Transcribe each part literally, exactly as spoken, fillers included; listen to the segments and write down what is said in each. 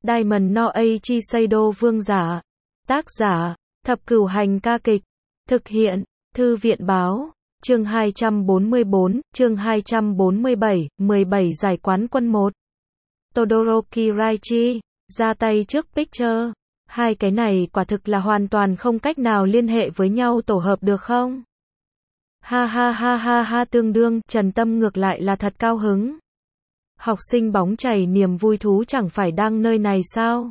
Diamond no Eiichi Seido vương giả. Tác giả, Thập Cửu Hành ca kịch. Thực hiện, Thư viện báo. Chương hai trăm bốn mươi bốn, chương hai trăm bốn mươi bảy, mười bảy giải quán quân một. Todoroki Raichi, ra tay trước Picture. Hai cái này quả thực là hoàn toàn không cách nào liên hệ với nhau tổ hợp được không? Ha ha ha ha ha tương đương, Trần Tâm ngược lại là thật cao hứng. Học sinh bóng chày niềm vui thú chẳng phải đang nơi này sao?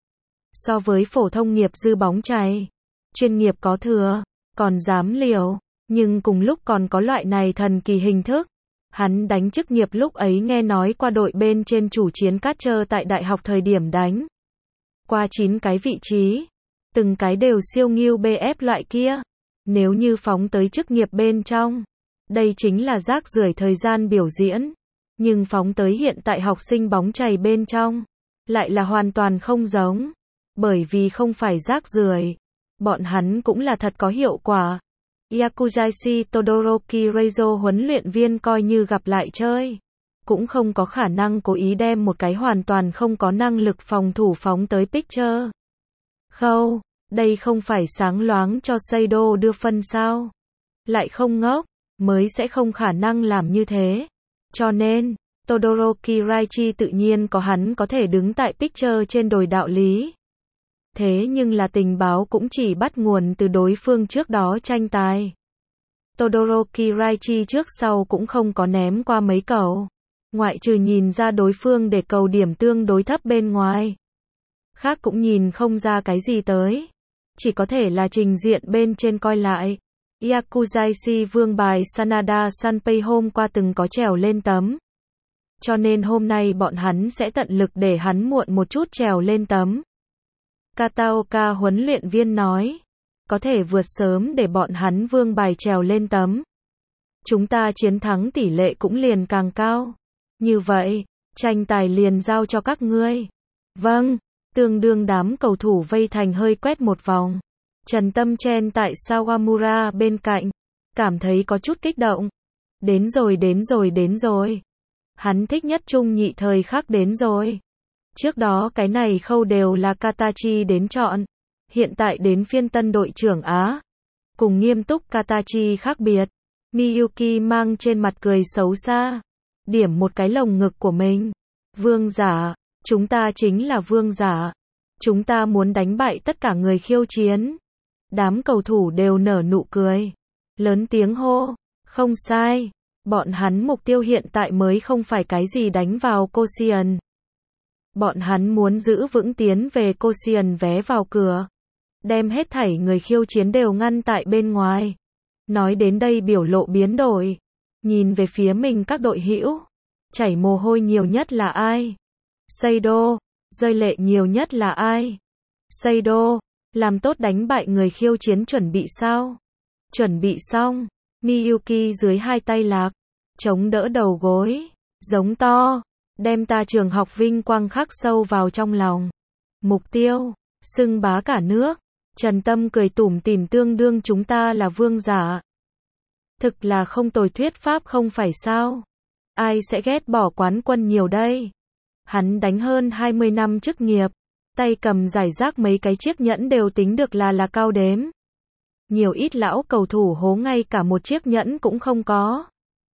So với phổ thông nghiệp dư bóng chày, chuyên nghiệp có thừa, còn dám liều, nhưng cùng lúc còn có loại này thần kỳ hình thức. Hắn đánh chức nghiệp lúc ấy nghe nói qua đội bên trên chủ chiến catcher tại đại học thời điểm đánh qua chín cái vị trí, từng cái đều siêu nghiêu bê ép loại kia. Nếu như phóng tới chức nghiệp bên trong, đây chính là rác rưởi thời gian biểu diễn. Nhưng phóng tới hiện tại học sinh bóng chày bên trong, lại là hoàn toàn không giống. Bởi vì không phải rác rưởi, bọn hắn cũng là thật có hiệu quả. Yakuzashi Todoroki Reizo huấn luyện viên coi như gặp lại chơi, cũng không có khả năng cố ý đem một cái hoàn toàn không có năng lực phòng thủ phóng tới Picture. Khâu, đây không phải sáng loáng cho Seido đưa phân sao? Lại không ngốc, mới sẽ không khả năng làm như thế. Cho nên, Todoroki Raichi tự nhiên có hắn có thể đứng tại Picture trên đồi đạo lý. Thế nhưng là tình báo cũng chỉ bắt nguồn từ đối phương trước đó tranh tài. Todoroki Raichi trước sau cũng không có ném qua mấy cầu, ngoại trừ nhìn ra đối phương để cầu điểm tương đối thấp bên ngoài. Khác cũng nhìn không ra cái gì tới. Chỉ có thể là trình diện bên trên coi lại. Yakuzashi vương bài Sanada Sanpei hôm qua từng có trèo lên tấm. Cho nên hôm nay bọn hắn sẽ tận lực để hắn muộn một chút trèo lên tấm. Kataoka huấn luyện viên nói, có thể vượt sớm để bọn hắn vương bài trèo lên tấm. Chúng ta chiến thắng tỷ lệ cũng liền càng cao. Như vậy, tranh tài liền giao cho các ngươi. Vâng, tương đương đám cầu thủ vây thành hơi quét một vòng. Trần Tâm chen tại Sawamura bên cạnh, cảm thấy có chút kích động. Đến rồi đến rồi đến rồi. Hắn thích nhất trung nhị thời khắc đến rồi. Trước đó cái này khâu đều là Katachi đến chọn. Hiện tại đến phiên tân đội trưởng Á. Cùng nghiêm túc Katachi khác biệt. Miyuki mang trên mặt cười xấu xa. Điểm một cái lồng ngực của mình. Vương giả, chúng ta chính là vương giả. Chúng ta muốn đánh bại tất cả người khiêu chiến. Đám cầu thủ đều nở nụ cười. Lớn tiếng hô. Không sai. Bọn hắn mục tiêu hiện tại mới không phải cái gì đánh vào Koshien. Bọn hắn muốn giữ vững tiến về Koshien vé vào cửa. Đem hết thảy người khiêu chiến đều ngăn tại bên ngoài. Nói đến đây biểu lộ biến đổi. Nhìn về phía mình các đội hữu. Chảy mồ hôi nhiều nhất là ai? Seido. Rơi lệ nhiều nhất là ai? Seido. Làm tốt đánh bại người khiêu chiến chuẩn bị sao? Chuẩn bị xong. Miyuki dưới hai tay lạc. Chống đỡ đầu gối. Giống to. Đem ta trường học vinh quang khắc sâu vào trong lòng. Mục tiêu. Xưng bá cả nước. Trần Tâm cười tủm tỉm tương đương chúng ta là vương giả. Thực là không tồi thuyết pháp không phải sao? Ai sẽ ghét bỏ quán quân nhiều đây? Hắn đánh hơn hai mươi năm chức nghiệp. Tay cầm giải rác mấy cái chiếc nhẫn đều tính được là là cao đếm. Nhiều ít lão cầu thủ hố ngay cả một chiếc nhẫn cũng không có.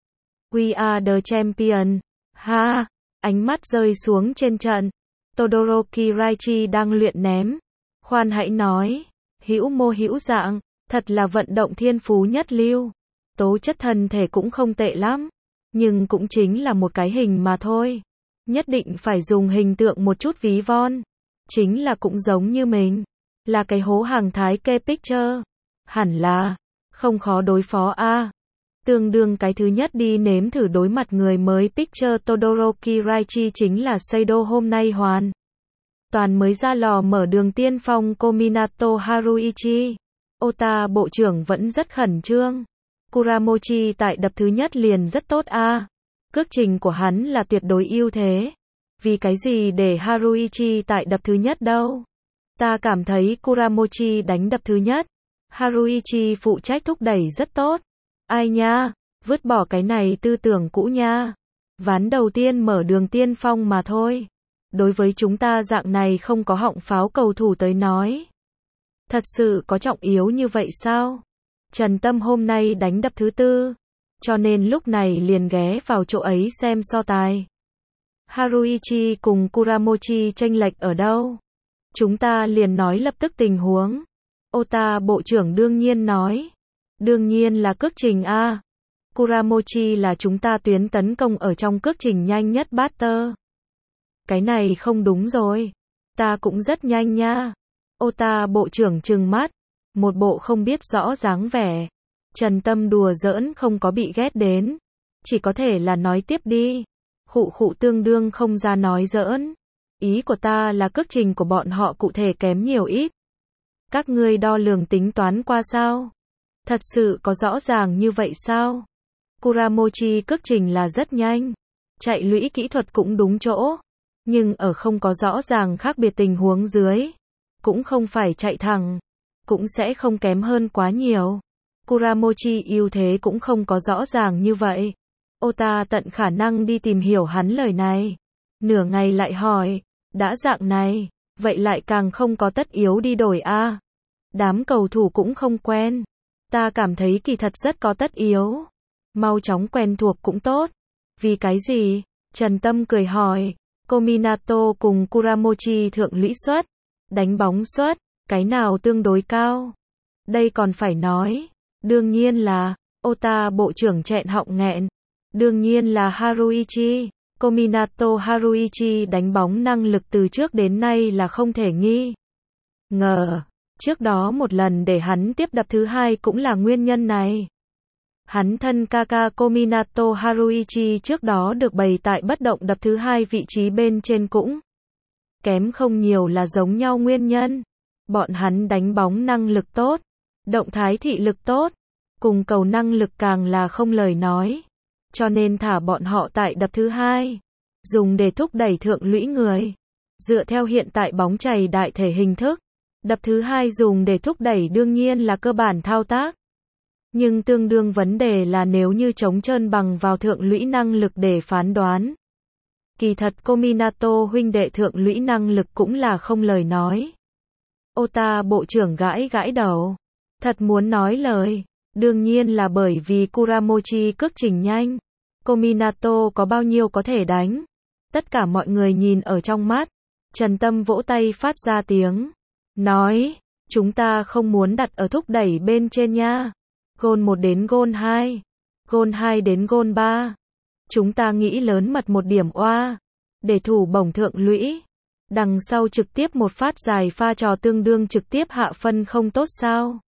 We are the champion. Ha! Ánh mắt rơi xuống trên trận. Todoroki Raichi đang luyện ném. Khoan hãy nói. Hữu mô hữu dạng. Thật là vận động thiên phú nhất lưu. Tố chất thân thể cũng không tệ lắm. Nhưng cũng chính là một cái hình mà thôi. Nhất định phải dùng hình tượng một chút ví von. Chính là cũng giống như mình. Là cái hố hàng thái kê Picture. Hẳn là. Không khó đối phó a à. Tương đương cái thứ nhất đi nếm thử đối mặt người mới Picture Todoroki Raichi chính là Seido hôm nay hoàn. Toàn mới ra lò mở đường tiên phong Kominato Haruichi. Ota bộ trưởng vẫn rất khẩn trương. Kuramochi tại đập thứ nhất liền rất tốt a à. Cước trình của hắn là tuyệt đối ưu thế. Vì cái gì để Haruichi tại đập thứ nhất đâu? Ta cảm thấy Kuramochi đánh đập thứ nhất. Haruichi phụ trách thúc đẩy rất tốt. Ai nha, vứt bỏ cái này tư tưởng cũ nha. Ván đầu tiên mở đường tiên phong mà thôi. đối với chúng ta dạng này không có họng pháo cầu thủ tới nói. Thật sự có trọng yếu như vậy sao? Trần Tâm hôm nay đánh đập thứ tư, cho nên lúc này liền ghé vào chỗ ấy xem so tài. Haruichi cùng Kuramochi chênh lệch ở đâu? Chúng ta liền nói lập tức tình huống. Ota bộ trưởng đương nhiên nói. Đương nhiên là cước trình A. Kuramochi là chúng ta tuyến tấn công ở trong cước trình nhanh nhất batter. Cái này không đúng rồi. Ta cũng rất nhanh nha. Ota bộ trưởng trừng mắt. Một bộ không biết rõ dáng vẻ. Trần Tâm đùa giỡn không có bị ghét đến. Chỉ có thể là nói tiếp đi. Khụ khụ tương đương không ra nói giỡn. Ý của ta là cước trình của bọn họ cụ thể kém nhiều ít. Các ngươi đo lường tính toán qua sao? Thật sự có rõ ràng như vậy sao? Kuramochi cước trình là rất nhanh. Chạy lũy kỹ thuật cũng đúng chỗ. Nhưng ở không có rõ ràng khác biệt tình huống dưới. Cũng không phải chạy thẳng. Cũng sẽ không kém hơn quá nhiều. Kuramochi ưu thế cũng không có rõ ràng như vậy. Ota tận khả năng đi tìm hiểu hắn lời này. Nửa ngày lại hỏi. Đã dạng này. Vậy lại càng không có tất yếu đi đổi a. Đám cầu thủ cũng không quen. Ta cảm thấy kỳ thật rất có tất yếu. Mau chóng quen thuộc cũng tốt. Vì cái gì? Trần Tâm cười hỏi. Kominato cùng Kuramochi thượng lũy suất. Đánh bóng suất. Cái nào tương đối cao? Đây còn phải nói. Đương nhiên là. Ota bộ trưởng chẹn họng nghẹn. Đương nhiên là Haruichi. Kominato Haruichi đánh bóng năng lực từ trước đến nay là không thể nghi ngờ. Trước đó một lần để hắn tiếp đập thứ hai cũng là nguyên nhân này. Hắn thân Kaka Kominato Haruichi trước đó được bày tại bất động đập thứ hai vị trí bên trên cũng kém không nhiều là giống nhau nguyên nhân. Bọn hắn đánh bóng năng lực tốt, động thái thị lực tốt, cùng cầu năng lực càng là không lời nói. Cho nên thả bọn họ tại đập thứ hai, dùng để thúc đẩy thượng lũy người. Dựa theo hiện tại bóng chày đại thể hình thức, đập thứ hai dùng để thúc đẩy đương nhiên là cơ bản thao tác. Nhưng tương đương vấn đề là nếu như chống trơn bằng vào thượng lũy năng lực để phán đoán. Kỳ thật Kominato huynh đệ thượng lũy năng lực cũng là không lời nói. Ota bộ trưởng gãi gãi đầu. Thật muốn nói lời. Đương nhiên là bởi vì Kuramochi cước trình nhanh. Kominato có bao nhiêu có thể đánh. Tất cả mọi người nhìn ở trong mắt. Trần Tâm vỗ tay phát ra tiếng. Nói, chúng ta không muốn đặt ở thúc đẩy bên trên nha. Gôn một đến gôn hai. Gôn hai đến gôn ba. Chúng ta nghĩ lớn mật một điểm oa. Để thủ bổng thượng lũy. Đằng sau trực tiếp một phát dài pha trò tương đương trực tiếp hạ phân không tốt sao?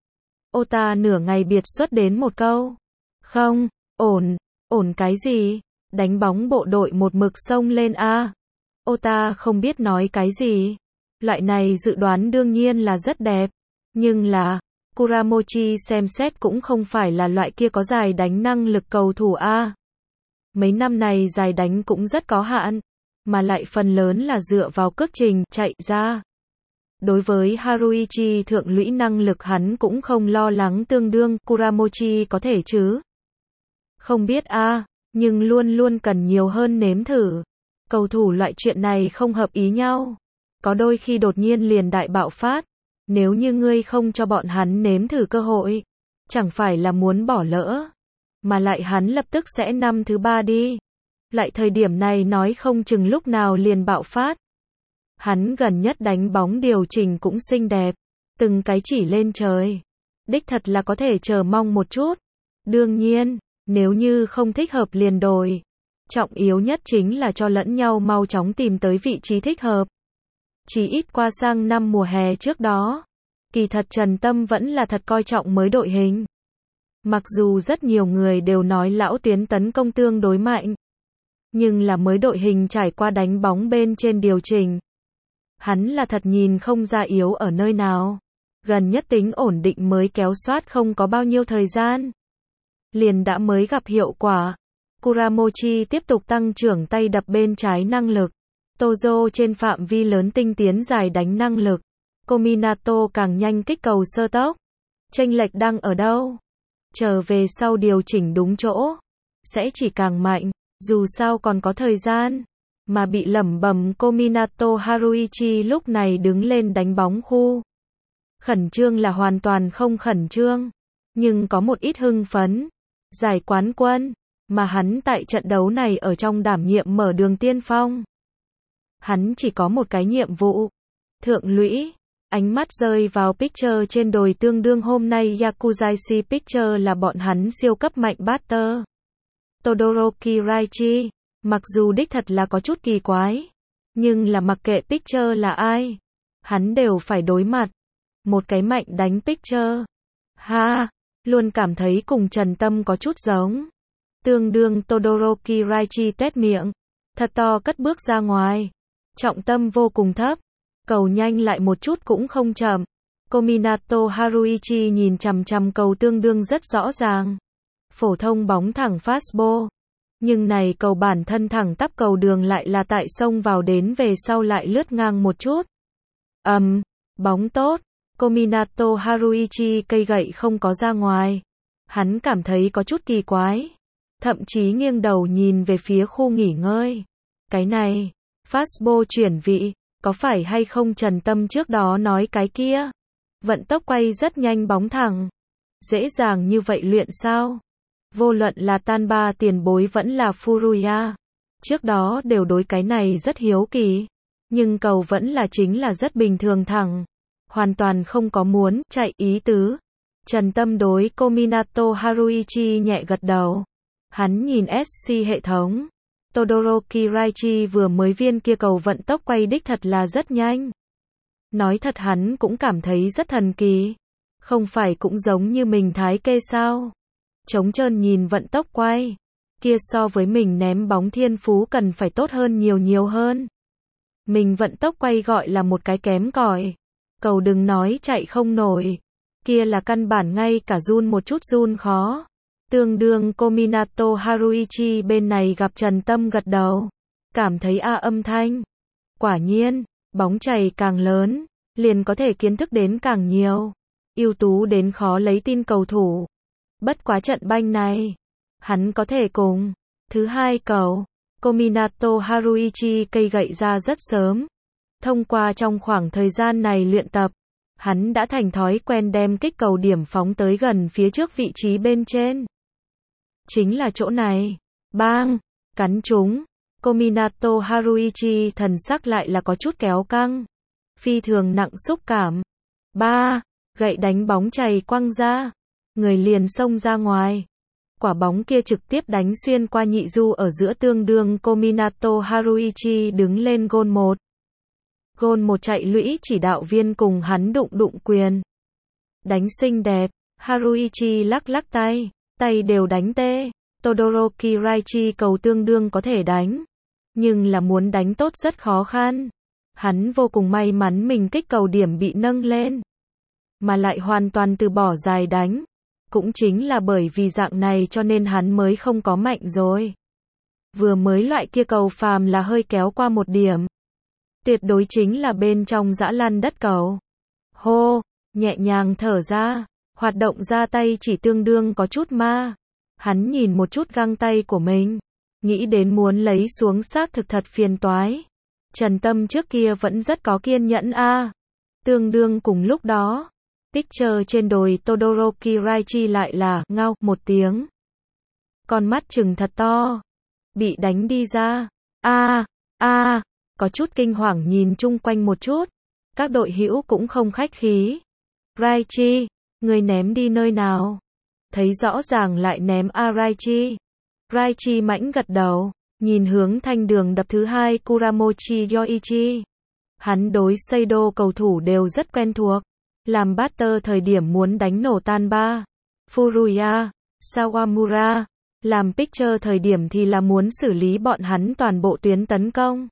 Ota nửa ngày biệt xuất đến một câu. Không, ổn, ổn cái gì? Đánh bóng bộ đội một mực xông lên a. Ota không biết nói cái gì. Loại này dự đoán đương nhiên là rất đẹp. Nhưng là, Kuramochi xem xét cũng không phải là loại kia có dài đánh năng lực cầu thủ a. Mấy năm này dài đánh cũng rất có hạn. Mà lại phần lớn là dựa vào cước trình chạy ra. Đối với Haruichi thượng lũy năng lực hắn cũng không lo lắng tương đương Kuramochi có thể chứ. Không biết a, à, nhưng luôn luôn cần nhiều hơn nếm thử. Cầu thủ loại chuyện này không hợp ý nhau. Có đôi khi đột nhiên liền đại bạo phát. Nếu như ngươi không cho bọn hắn nếm thử cơ hội, chẳng phải là muốn bỏ lỡ. Mà lại hắn lập tức sẽ năm thứ ba đi. Lại thời điểm này nói không chừng lúc nào liền bạo phát. Hắn gần nhất đánh bóng điều chỉnh cũng xinh đẹp. Từng cái chỉ lên trời. Đích thật là có thể chờ mong một chút. Đương nhiên, nếu như không thích hợp liền đổi. Trọng yếu nhất chính là cho lẫn nhau mau chóng tìm tới vị trí thích hợp. Chỉ ít qua sang năm mùa hè trước đó. Kỳ thật Trần Tâm vẫn là thật coi trọng mới đội hình. Mặc dù rất nhiều người đều nói lão tuyến tấn công tương đối mạnh. Nhưng là mới đội hình trải qua đánh bóng bên trên điều chỉnh. Hắn là thật nhìn không ra yếu ở nơi nào. Gần nhất tính ổn định mới kéo soát không có bao nhiêu thời gian. Liền đã mới gặp hiệu quả. Kuramochi tiếp tục tăng trưởng tay đập bên trái năng lực. Tozo trên phạm vi lớn tinh tiến dài đánh năng lực. Kominato càng nhanh kích cầu sơ tốc. Chênh lệch đang ở đâu? Trở về sau điều chỉnh đúng chỗ. Sẽ chỉ càng mạnh. Dù sao còn có thời gian. mà bị lẩm bẩm Kominato Haruichi lúc này đứng lên đánh bóng khu. Khẩn trương là hoàn toàn không khẩn trương, nhưng có một ít hưng phấn. Giải quán quân, mà hắn tại trận đấu này ở trong đảm nhiệm mở đường tiên phong. Hắn chỉ có một cái nhiệm vụ. Thượng lũy, ánh mắt rơi vào picture trên đồi tương đương hôm nay Yakuzashi picture là bọn hắn siêu cấp mạnh batter. Todoroki Raichi, mặc dù đích thật là có chút kỳ quái, nhưng là mặc kệ picture là ai, hắn đều phải đối mặt. Một cái mạnh đánh picture. Ha, luôn cảm thấy cùng Trần Tâm có chút giống. Tương đương Todoroki Raichi tét miệng, thật to cất bước ra ngoài. Trọng tâm vô cùng thấp, cầu nhanh lại một chút cũng không chậm. Kominato Haruichi nhìn chằm chằm cầu tương đương rất rõ ràng. Phổ thông bóng thẳng fastball. Nhưng này cầu bản thân thẳng tắp cầu đường lại là tại sông vào đến về sau lại lướt ngang một chút. Ầm, um, bóng tốt. Kominato Haruichi cây gậy không có ra ngoài. Hắn cảm thấy có chút kỳ quái. Thậm chí nghiêng đầu nhìn về phía khu nghỉ ngơi. Cái này, fastball chuyển vị, có phải hay không Trần Tâm trước đó nói cái kia? Vận tốc quay rất nhanh bóng thẳng. Dễ dàng như vậy luyện sao? Vô luận là Tanba tiền bối vẫn là Furuya. Trước đó đều đối cái này rất hiếu kỳ. Nhưng cầu vẫn là chính là rất bình thường thẳng. Hoàn toàn không có muốn chạy ý tứ. Trần Tâm đối Kominato Haruichi nhẹ gật đầu. Hắn nhìn ét xê hệ thống. Todoroki Raichi vừa mới viên kia cầu vận tốc quay đích thật là rất nhanh. Nói thật hắn cũng cảm thấy rất thần kỳ. Không phải cũng giống như mình thái kê sao? Trống trơn nhìn vận tốc quay. Kia so với mình ném bóng thiên phú cần phải tốt hơn nhiều nhiều hơn. Mình vận tốc quay gọi là một cái kém cỏi. Cầu đừng nói chạy không nổi. Kia là căn bản ngay cả run một chút run khó. Tương đương Kominato Haruichi bên này gặp Trần Tâm gật đầu. Cảm thấy a âm thanh. Quả nhiên, bóng chày càng lớn, liền có thể kiến thức đến càng nhiều. Ưu tú đến khó lấy tin cầu thủ. Bất quá trận banh này, hắn có thể cùng. Thứ hai cầu, Kominato Haruichi cây gậy ra rất sớm. Thông qua trong khoảng thời gian này luyện tập, hắn đã thành thói quen đem kích cầu điểm phóng tới gần phía trước vị trí bên trên. Chính là chỗ này. Bang! Cắn trúng. Kominato Haruichi thần sắc lại là có chút kéo căng. Phi thường nặng xúc cảm. Ba! Gậy đánh bóng chày quăng ra. Người liền xông ra ngoài. Quả bóng kia trực tiếp đánh xuyên qua nhị du ở giữa tương đương Kominato Haruichi đứng lên gôn một. Gôn một chạy lũy chỉ đạo viên cùng hắn đụng đụng quyền. Đánh xinh đẹp. Haruichi lắc lắc tay. Tay đều đánh tê. Todoroki Raichi cầu tương đương có thể đánh. Nhưng là muốn đánh tốt rất khó khăn. Hắn vô cùng may mắn mình kích cầu điểm bị nâng lên. Mà lại hoàn toàn từ bỏ dài đánh. Cũng chính là bởi vì dạng này cho nên hắn mới không có mạnh rồi. Vừa mới loại kia cầu phàm là hơi kéo qua một điểm. Tuyệt đối chính là bên trong dã lăn đất cầu. Hô, nhẹ nhàng thở ra. Hoạt động ra tay chỉ tương đương có chút ma. Hắn nhìn một chút găng tay của mình. Nghĩ đến muốn lấy xuống xác thực thật phiền toái. Trần Tâm trước kia vẫn rất có kiên nhẫn a. À. Tương đương cùng lúc đó. Picture trên đồi Todoroki Raichi lại là ngao một tiếng. Con mắt trừng thật to. Bị đánh đi ra. A, a, có chút kinh hoàng nhìn chung quanh một chút. Các đội hữu cũng không khách khí. Raichi, người ném đi nơi nào? Thấy rõ ràng lại ném a Raichi. Raichi mãnh gật đầu, nhìn hướng thanh đường đập thứ hai Kuramochi Yoichi. Hắn đối Seido cầu thủ đều rất quen thuộc. Làm batter thời điểm muốn đánh nổ Tanba, Furuya, Sawamura. Làm pitcher thời điểm thì là muốn xử lý bọn hắn toàn bộ tuyến tấn công.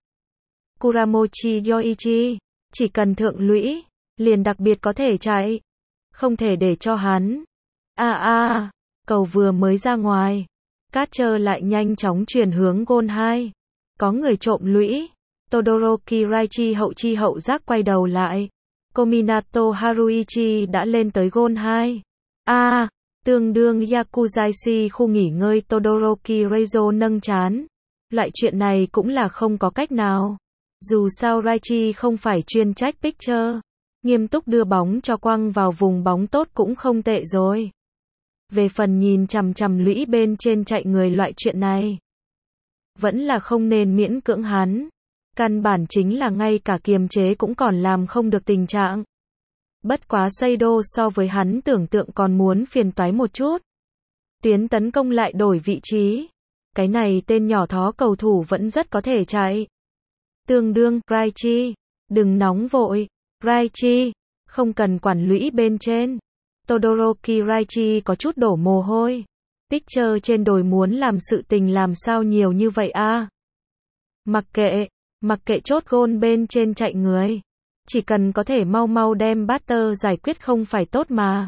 Kuramochi Yoichi, chỉ cần thượng lũy, liền đặc biệt có thể chạy. Không thể để cho hắn. A a, cầu vừa mới ra ngoài. Catcher lại nhanh chóng chuyển hướng gôn hai. Có người trộm lũy. Todoroki Raichi hậu chi hậu giác quay đầu lại. Kominato Haruichi đã lên tới gôn hai. A, tương đương Yakuzashi khu nghỉ ngơi Todoroki Reizo nâng chán. Loại chuyện này cũng là không có cách nào. Dù sao Raichi không phải chuyên trách pitcher. Nghiêm túc đưa bóng cho quăng vào vùng bóng tốt cũng không tệ rồi. Về phần nhìn chằm chằm lũy bên trên chạy người loại chuyện này, vẫn là không nên miễn cưỡng hắn. Căn bản chính là ngay cả kiềm chế cũng còn làm không được tình trạng. Bất quá Seido so với hắn tưởng tượng còn muốn phiền toái một chút. Tuyến tấn công lại đổi vị trí. Cái này tên nhỏ thó cầu thủ vẫn rất có thể chạy. Tương đương, Raichi, đừng nóng vội. Raichi, không cần quản lũy bên trên. Todoroki Raichi có chút đổ mồ hôi. Pitcher trên đồi muốn làm sự tình làm sao nhiều như vậy a? Mặc kệ, mặc kệ chốt gôn bên trên chạy người. Chỉ cần có thể mau mau đem batter giải quyết không phải tốt mà.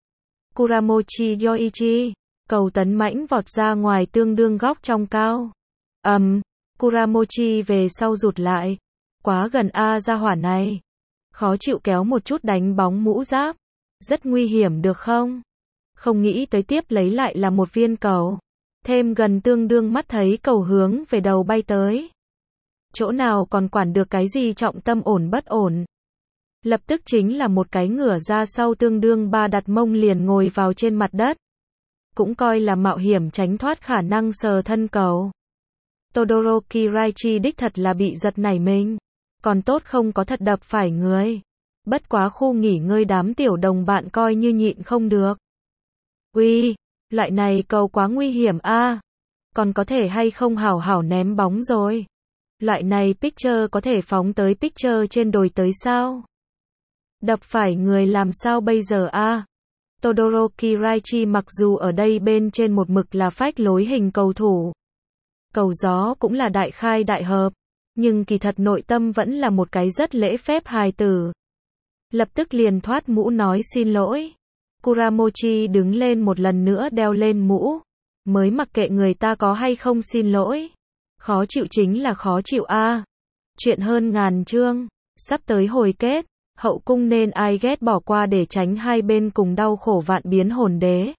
Kuramochi Yoichi, cầu tấn mãnh vọt ra ngoài tương đương góc trong cao. Ầm, um, Kuramochi về sau rụt lại. Quá gần a ra hỏa này. Khó chịu kéo một chút đánh bóng mũ giáp. Rất nguy hiểm được không? Không nghĩ tới tiếp lấy lại là một viên cầu. Thêm gần tương đương mắt thấy cầu hướng về đầu bay tới. Chỗ nào còn quản được cái gì trọng tâm ổn bất ổn. Lập tức chính là một cái ngửa ra sau tương đương ba đặt mông liền ngồi vào trên mặt đất. Cũng coi là mạo hiểm tránh thoát khả năng sờ thân cầu. Todoroki Raichi đích thật là bị giật nảy mình. Còn tốt không có thật đập phải người. Bất quá khu nghỉ ngơi đám tiểu đồng bạn coi như nhịn không được. Uy, loại này cầu quá nguy hiểm a. Còn có thể hay không hảo hảo ném bóng rồi. Loại này pitcher có thể phóng tới pitcher trên đồi tới sao? Đập phải người làm sao bây giờ a? Todoroki Raichi mặc dù ở đây bên trên một mực là phách lối hình cầu thủ. Cầu gió cũng là đại khai đại hợp. Nhưng kỳ thật nội tâm vẫn là một cái rất lễ phép hài tử. Lập tức liền thoát mũ nói xin lỗi. Kuramochi đứng lên một lần nữa đeo lên mũ. Mới mặc kệ người ta có hay không xin lỗi. Khó chịu chính là khó chịu a. Chuyện hơn ngàn chương. Sắp tới hồi kết. Hậu cung nên ai ghét bỏ qua để tránh hai bên cùng đau khổ vạn biến hồn đế.